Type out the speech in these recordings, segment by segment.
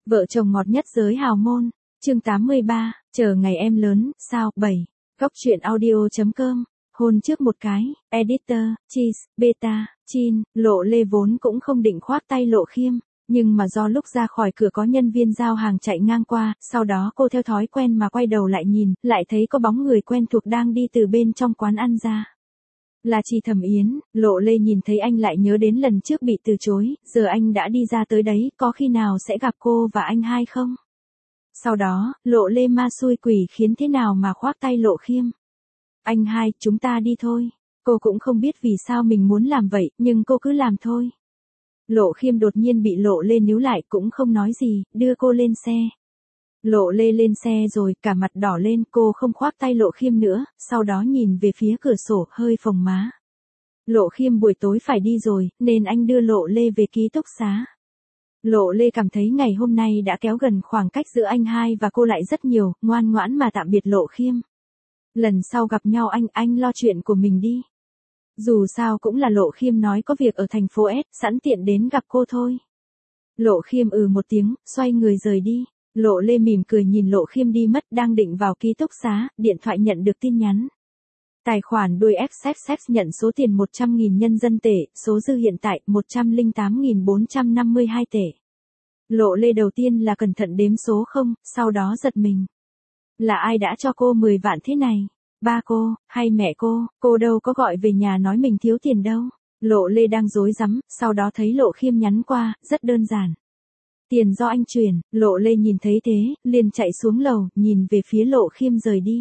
Vợ chồng ngọt nhất giới hào môn, chương 83, chờ ngày em lớn, sao, 7. Góc truyện audio.com, hôn trước một cái, editor, cheese, beta, chin, Lộ Lê vốn cũng không định khoác tay Lộ Khiêm, nhưng mà do lúc ra khỏi cửa có nhân viên giao hàng chạy ngang qua, sau đó cô theo thói quen mà quay đầu lại nhìn, lại thấy có bóng người quen thuộc đang đi từ bên trong quán ăn ra. Là chị Thẩm Yến. Lộ Lê nhìn thấy anh lại nhớ đến lần trước bị từ chối, giờ anh đã đi ra tới đấy, có khi nào sẽ gặp cô và anh hai không? Sau đó, Lộ Lê ma xui quỷ khiến thế nào mà khoác tay Lộ Khiêm. Anh hai, chúng ta đi thôi. Cô cũng không biết vì sao mình muốn làm vậy, nhưng cô cứ làm thôi. Lộ Khiêm đột nhiên bị Lộ Lê níu lại cũng không nói gì, đưa cô lên xe. Lộ Lê lên xe rồi, cả mặt đỏ lên, cô không khoác tay Lộ Khiêm nữa, sau đó nhìn về phía cửa sổ, hơi phồng má. Lộ Khiêm buổi tối phải đi rồi, nên anh đưa Lộ Lê về ký túc xá. Lộ Lê cảm thấy ngày hôm nay đã kéo gần khoảng cách giữa anh hai và cô lại rất nhiều, ngoan ngoãn mà tạm biệt Lộ Khiêm. Lần sau gặp nhau anh lo chuyện của mình đi. Dù sao cũng là Lộ Khiêm nói có việc ở thành phố S, sẵn tiện đến gặp cô thôi. Lộ Khiêm một tiếng, xoay người rời đi. Lộ Lê mỉm cười nhìn Lộ Khiêm đi mất, đang định vào ký túc xá, điện thoại nhận được tin nhắn. Tài khoản đuôi XXX nhận số tiền 100.000 nhân dân tệ, số dư hiện tại 108.452 tệ. Lộ Lê đầu tiên là cẩn thận đếm số không, sau đó giật mình. Là ai đã cho cô 10 vạn thế này? Ba cô, hay mẹ cô đâu có gọi về nhà nói mình thiếu tiền đâu. Lộ Lê đang rối rắm, sau đó thấy Lộ Khiêm nhắn qua, rất đơn giản. Tiền do anh chuyển. Lộ Lê nhìn thấy thế, liền chạy xuống lầu, nhìn về phía Lộ Khiêm rời đi.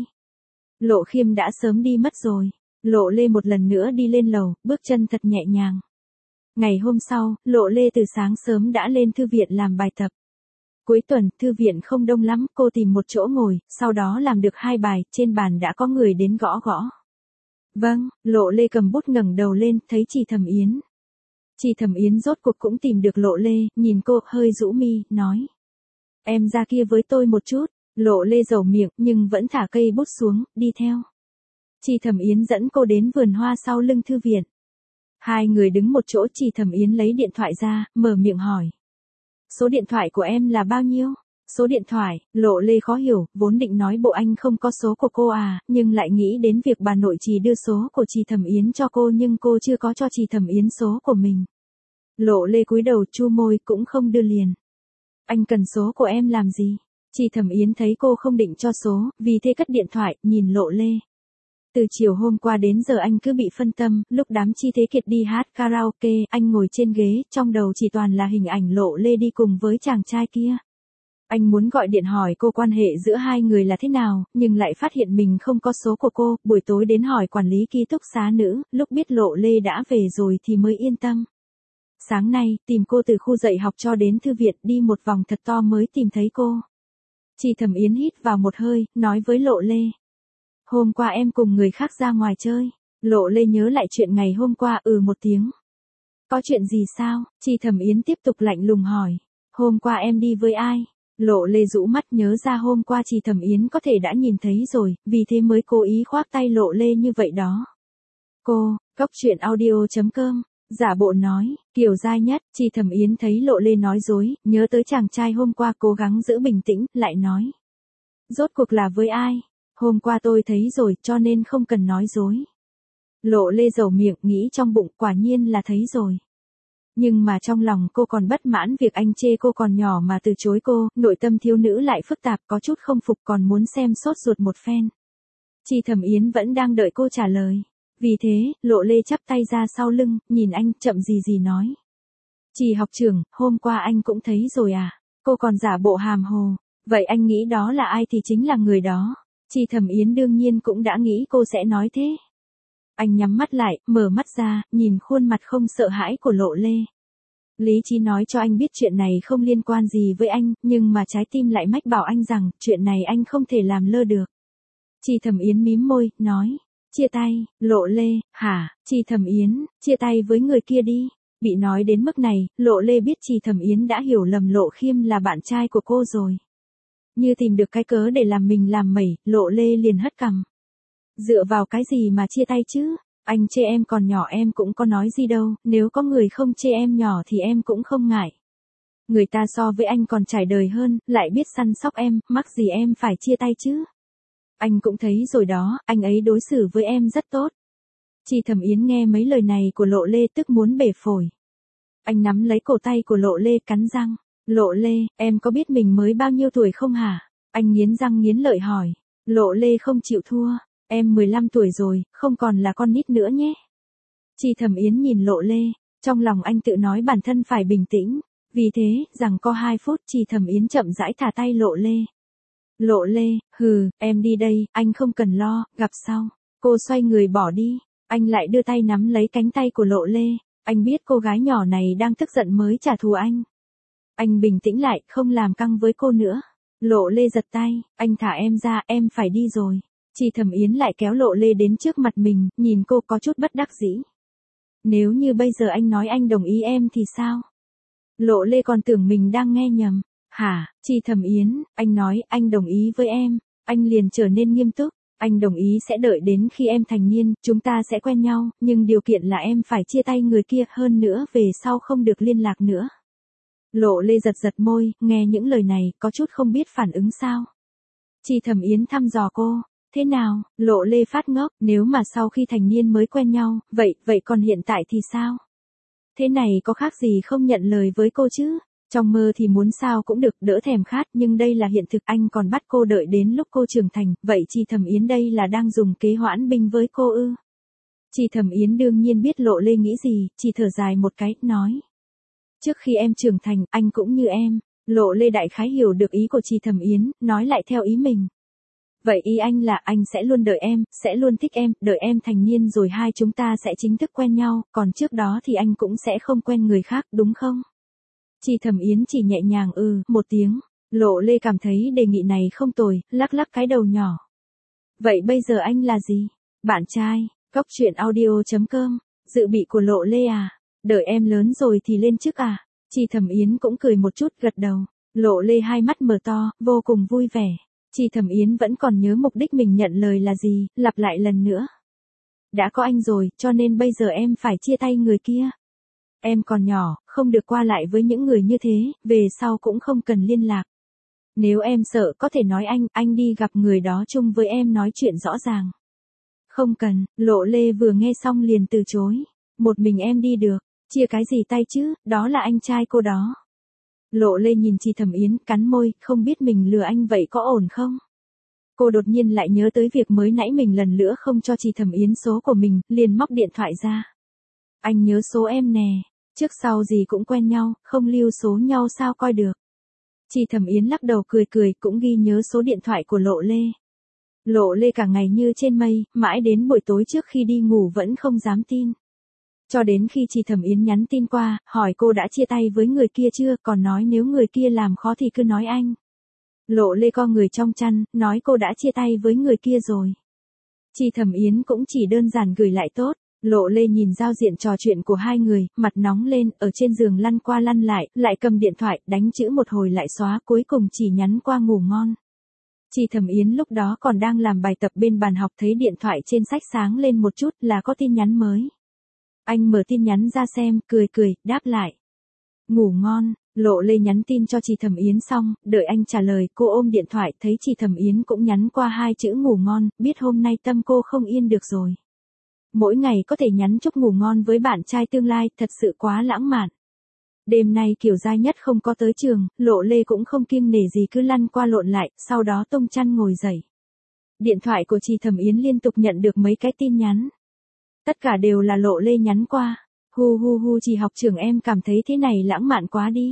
Lộ Khiêm đã sớm đi mất rồi. Lộ Lê một lần nữa đi lên lầu, bước chân thật nhẹ nhàng. Ngày hôm sau, Lộ Lê từ sáng sớm đã lên thư viện làm bài tập. Cuối tuần, thư viện không đông lắm, cô tìm một chỗ ngồi, sau đó làm được 2 bài, trên bàn đã có người đến gõ gõ. Vâng, Lộ Lê cầm bút ngẩng đầu lên, thấy chị Thẩm Yến. Chị Thẩm Yến rốt cuộc cũng tìm được Lộ Lê, nhìn cô, hơi rũ mi, nói. Em ra kia với tôi một chút. Lộ Lê dầu miệng, nhưng vẫn thả cây bút xuống, đi theo. Chị Thẩm Yến dẫn cô đến vườn hoa sau lưng thư viện. Hai người đứng một chỗ, chị Thẩm Yến lấy điện thoại ra, mở miệng hỏi. Số điện thoại của em là bao nhiêu? Số điện thoại. Lộ Lê khó hiểu, vốn định nói bộ anh không có số của cô à, nhưng lại nghĩ đến việc bà nội trì đưa số của chị Thẩm Yến cho cô nhưng cô chưa có cho chị Thẩm Yến số của mình. Lộ Lê cúi đầu chu môi cũng không đưa liền. Anh cần số của em làm gì? Chị Thẩm Yến thấy cô không định cho số, vì thế cất điện thoại, nhìn Lộ Lê. Từ chiều hôm qua đến giờ anh cứ bị phân tâm, lúc đám Chi Thế Kiệt đi hát karaoke, anh ngồi trên ghế, trong đầu chỉ toàn là hình ảnh Lộ Lê đi cùng với chàng trai kia. Anh muốn gọi điện hỏi cô quan hệ giữa hai người là thế nào, nhưng lại phát hiện mình không có số của cô, buổi tối đến hỏi quản lý ký túc xá nữ, lúc biết Lộ Lê đã về rồi thì mới yên tâm. Sáng nay, tìm cô từ khu dạy học cho đến thư viện, đi một vòng thật to mới tìm thấy cô. Chị Thẩm Yến hít vào một hơi, nói với Lộ Lê. Hôm qua em cùng người khác ra ngoài chơi. Lộ Lê nhớ lại chuyện ngày hôm qua, một tiếng. Có chuyện gì sao? Chị Thẩm Yến tiếp tục lạnh lùng hỏi. Hôm qua em đi với ai? Lộ Lê rũ mắt nhớ ra hôm qua chị Thẩm Yến có thể đã nhìn thấy rồi, vì thế mới cố ý khoác tay Lộ Lê như vậy đó. Cô, góc truyện audio.com. Giả bộ nói, kiểu dai nhất, chị Thẩm Yến thấy Lộ Lê nói dối, nhớ tới chàng trai hôm qua cố gắng giữ bình tĩnh, lại nói. Rốt cuộc là với ai? Hôm qua tôi thấy rồi, cho nên không cần nói dối. Lộ Lê dầu miệng, nghĩ trong bụng, quả nhiên là thấy rồi. Nhưng mà trong lòng cô còn bất mãn việc anh chê cô còn nhỏ mà từ chối cô, nội tâm thiếu nữ lại phức tạp, có chút không phục còn muốn xem sốt ruột một phen. Chị Thẩm Yến vẫn đang đợi cô trả lời. Vì thế, Lộ Lê chắp tay ra sau lưng, nhìn anh, chậm gì nói. Chị học trưởng, hôm qua anh cũng thấy rồi à? Cô còn giả bộ hàm hồ. Vậy anh nghĩ đó là ai thì chính là người đó. Chị Thẩm Yến đương nhiên cũng đã nghĩ cô sẽ nói thế. Anh nhắm mắt lại, mở mắt ra, nhìn khuôn mặt không sợ hãi của Lộ Lê. Lý trí nói cho anh biết chuyện này không liên quan gì với anh, nhưng mà trái tim lại mách bảo anh rằng, chuyện này anh không thể làm lơ được. Chị Thẩm Yến mím môi, nói. Chia tay. Lộ Lê, hả? Chị Thẩm Yến, chia tay với người kia đi. Bị nói đến mức này, Lộ Lê biết chị Thẩm Yến đã hiểu lầm Lộ Khiêm là bạn trai của cô rồi. Như tìm được cái cớ để làm mình làm mẩy, Lộ Lê liền hất cằm. Dựa vào cái gì mà chia tay chứ? Anh chê em còn nhỏ em cũng có nói gì đâu, nếu có người không chê em nhỏ thì em cũng không ngại. Người ta so với anh còn trải đời hơn, lại biết săn sóc em, mắc gì em phải chia tay chứ. Anh cũng thấy rồi đó, anh ấy đối xử với em rất tốt. Chi Thẩm Yến nghe mấy lời này của Lộ Lê tức muốn bể phổi. Anh nắm lấy cổ tay của Lộ Lê cắn răng. Lộ Lê, em có biết mình mới bao nhiêu tuổi không hả? Anh nghiến răng nghiến lợi hỏi. Lộ Lê không chịu thua. Em 15 tuổi rồi, không còn là con nít nữa nhé. Chi Thẩm Yến nhìn Lộ Lê, trong lòng anh tự nói bản thân phải bình tĩnh. Vì thế, rằng có 2 phút Chi Thẩm Yến chậm rãi thả tay Lộ Lê. Lộ Lê, hừ, em đi đây, anh không cần lo, gặp sau. Cô xoay người bỏ đi. Anh lại đưa tay nắm lấy cánh tay của Lộ Lê. Anh biết cô gái nhỏ này đang tức giận mới trả thù anh. Anh bình tĩnh lại, không làm căng với cô nữa. Lộ Lê giật tay, anh thả em ra, em phải đi rồi. Chi Thẩm Yến lại kéo Lộ Lê đến trước mặt mình, nhìn cô có chút bất đắc dĩ. Nếu như bây giờ anh nói anh đồng ý em thì sao? Lộ Lê còn tưởng mình đang nghe nhầm. Hả, Chi Thẩm Yến, anh nói anh đồng ý với em. Anh liền trở nên nghiêm túc. Anh đồng ý sẽ đợi đến khi em thành niên, chúng ta sẽ quen nhau, nhưng điều kiện là em phải chia tay người kia, hơn nữa về sau không được liên lạc nữa. Lộ Lê giật giật môi, nghe những lời này, có chút không biết phản ứng sao. Chi Thẩm Yến thăm dò cô. Thế nào? Lộ Lê phát ngốc, nếu mà sau khi thành niên mới quen nhau, vậy còn hiện tại thì sao? Thế này có khác gì không nhận lời với cô chứ? Trong mơ thì muốn sao cũng được, đỡ thèm khát, nhưng đây là hiện thực, anh còn bắt cô đợi đến lúc cô trưởng thành, vậy Chi Thẩm Yến đây là đang dùng kế hoãn binh với cô ư? Chi Thẩm Yến đương nhiên biết Lộ Lê nghĩ gì, chỉ thở dài một cái, nói. Trước khi em trưởng thành, anh cũng như em. Lộ Lê đại khái hiểu được ý của Chi Thẩm Yến, nói lại theo ý mình. Vậy ý anh là anh sẽ luôn đợi em, sẽ luôn thích em, đợi em thành niên rồi hai chúng ta sẽ chính thức quen nhau, còn trước đó thì anh cũng sẽ không quen người khác, đúng không? Chi Thẩm Yến chỉ nhẹ nhàng một tiếng. Lộ Lê cảm thấy đề nghị này không tồi, lắc lắc cái đầu nhỏ. Vậy bây giờ anh là gì? Bạn trai, Cóc Truyện Audio.com, dự bị của Lộ Lê à? Đợi em lớn rồi thì lên chức à? Chi Thẩm Yến cũng cười một chút, gật đầu. Lộ Lê hai mắt mở to, vô cùng vui vẻ. Chi Thẩm Yến vẫn còn nhớ mục đích mình nhận lời là gì, lặp lại lần nữa. Đã có anh rồi, cho nên bây giờ em phải chia tay người kia. Em còn nhỏ, không được qua lại với những người như thế, về sau cũng không cần liên lạc. Nếu em sợ có thể nói anh đi gặp người đó chung với em nói chuyện rõ ràng. Không cần, Lộ Lê vừa nghe xong liền từ chối. Một mình em đi được, chia cái gì tay chứ, đó là anh trai cô đó. Lộ Lê nhìn Chi Thẩm Yến, cắn môi, không biết mình lừa anh vậy có ổn không? Cô đột nhiên lại nhớ tới việc mới nãy mình lần nữa không cho Chi Thẩm Yến số của mình, liền móc điện thoại ra. Anh nhớ số em nè, trước sau gì cũng quen nhau, không lưu số nhau sao coi được. Chi Thẩm Yến lắc đầu cười, cũng ghi nhớ số điện thoại của Lộ Lê. Lộ Lê cả ngày như trên mây, mãi đến buổi tối trước khi đi ngủ vẫn không dám tin. Cho đến khi Chi Thẩm Yến nhắn tin qua, hỏi cô đã chia tay với người kia chưa, còn nói nếu người kia làm khó thì cứ nói anh. Lộ Lê co người trong chăn, nói cô đã chia tay với người kia rồi. Chi Thẩm Yến cũng chỉ đơn giản gửi lại tốt. Lộ Lê nhìn giao diện trò chuyện của hai người, mặt nóng lên, ở trên giường lăn qua lăn lại cầm điện thoại, đánh chữ một hồi lại xóa, cuối cùng chỉ nhắn qua ngủ ngon. Chi Thẩm Yến lúc đó còn đang làm bài tập bên bàn học, thấy điện thoại trên sách sáng lên một chút là có tin nhắn mới. Anh mở tin nhắn ra xem, cười, đáp lại. Ngủ ngon. Lộ Lê nhắn tin cho Chi Thẩm Yến xong, đợi anh trả lời, cô ôm điện thoại, thấy Chi Thẩm Yến cũng nhắn qua 2 chữ ngủ ngon, biết hôm nay tâm cô không yên được rồi. Mỗi ngày có thể nhắn chúc ngủ ngon với bạn trai tương lai, thật sự quá lãng mạn. Đêm nay Kiều Giai Nhất không có tới trường, Lộ Lê cũng không kiêng nể gì cứ lăn qua lộn lại, sau đó tung chăn ngồi dậy. Điện thoại của Chi Thẩm Yến liên tục nhận được mấy cái tin nhắn. Tất cả đều là Lộ Lê nhắn qua. Hu, Chi học trưởng em cảm thấy thế này lãng mạn quá đi.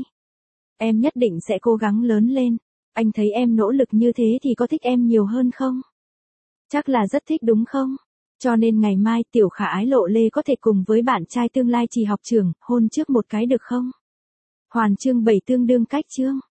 Em nhất định sẽ cố gắng lớn lên. Anh thấy em nỗ lực như thế thì có thích em nhiều hơn không? Chắc là rất thích đúng không? Cho nên ngày mai tiểu khả ái Lộ Lê có thể cùng với bạn trai tương lai Chi học trưởng, hôn trước một cái được không? Hoàn chương 7 tương đương cách chương.